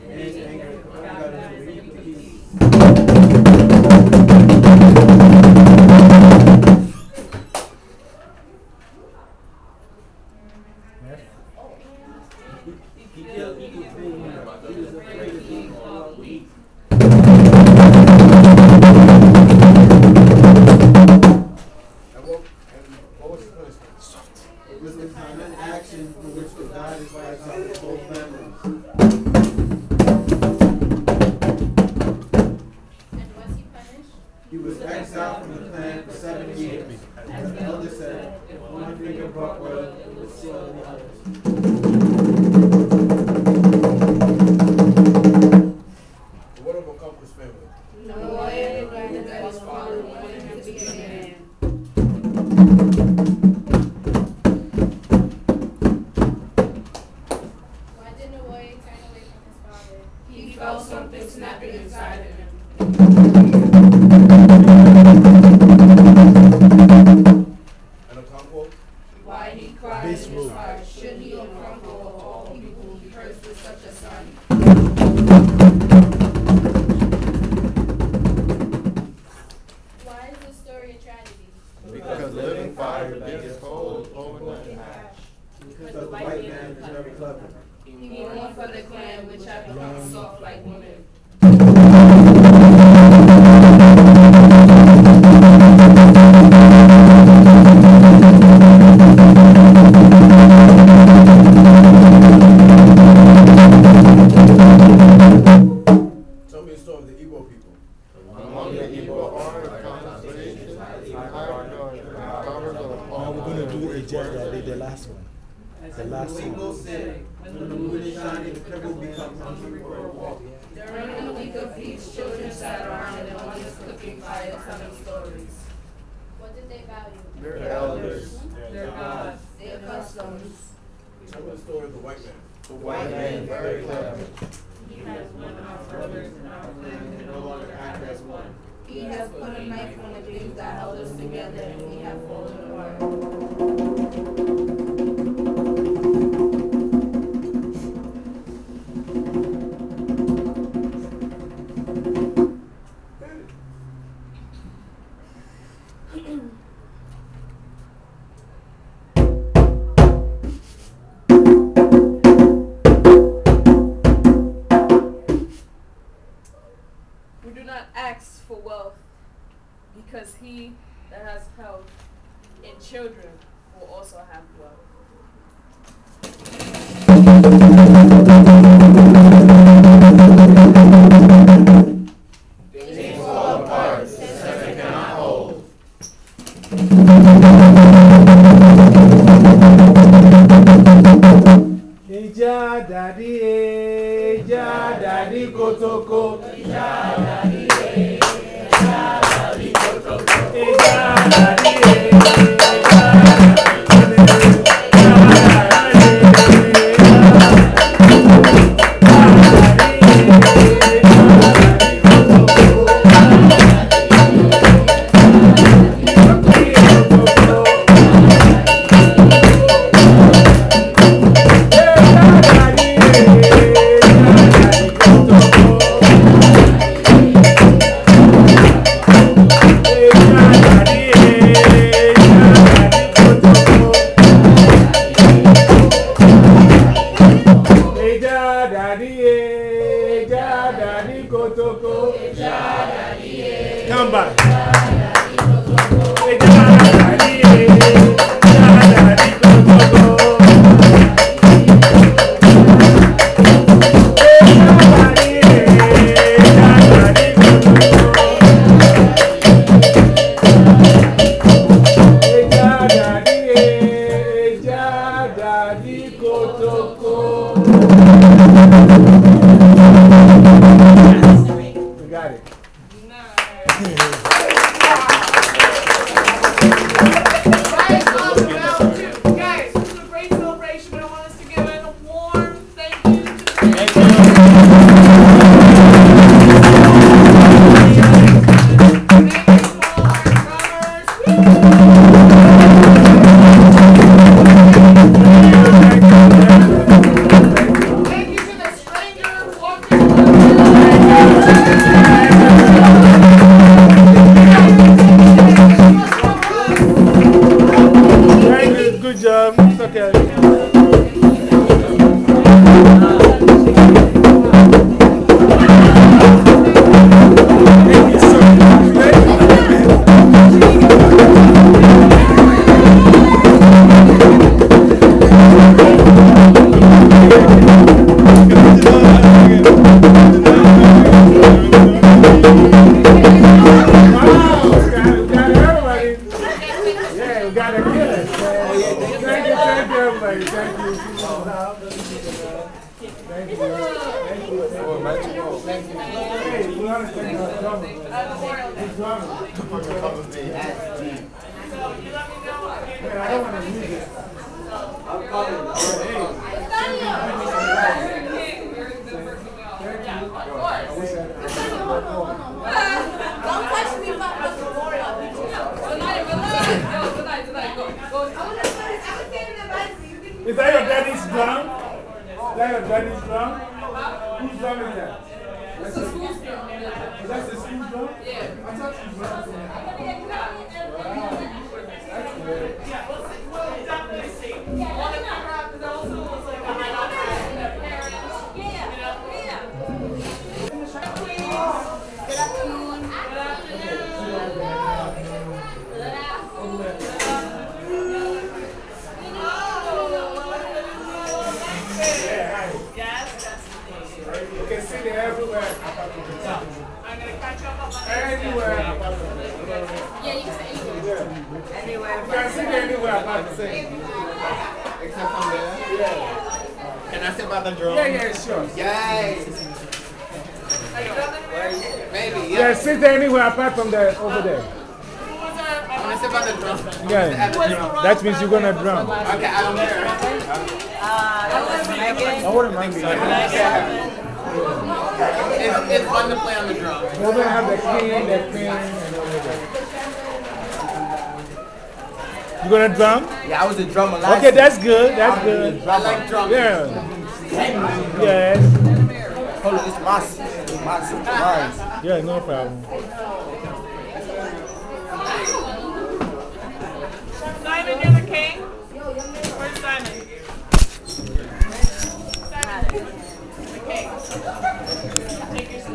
Because he that has health in children will also have wealth. Things fall apart, the center cannot hold. Ija daddy kotoko. Ija daddy Come back. You got it. got everybody. Yeah, we got a killer. Thank you, everybody. Thank you. Thank you. Hey, we want to thank our drummer. His drummer. Man, I don't want to use it. I'm calling. Don't touch me, Papa. Is that your daddy's drum? Is that your daddy's drum? Whose drum is that? That's the school's drum. That's the school's drum? Yeah. I thought you drum. That's good. You can see them everywhere. I'm going to catch up on anywhere. Yeah, you can say anywhere. Anywhere. You can see them anywhere about the same. Except from there? Yeah. Can I step out the drum? Yeah, sure. Yay! Maybe, yeah. Yeah, sit there anywhere apart from the over there. I'm gonna step out the drum. Yeah, that means you're gonna drum. Okay, I'm there. I wouldn't mind being It's fun to play on the drum. we're gonna have the king, and over there. You gonna drum? Yeah, I was a drummer last Okay, that's good. That's good. I like drumming. Yeah. Yes. Hold on, it's my surprise. Yeah, no problem.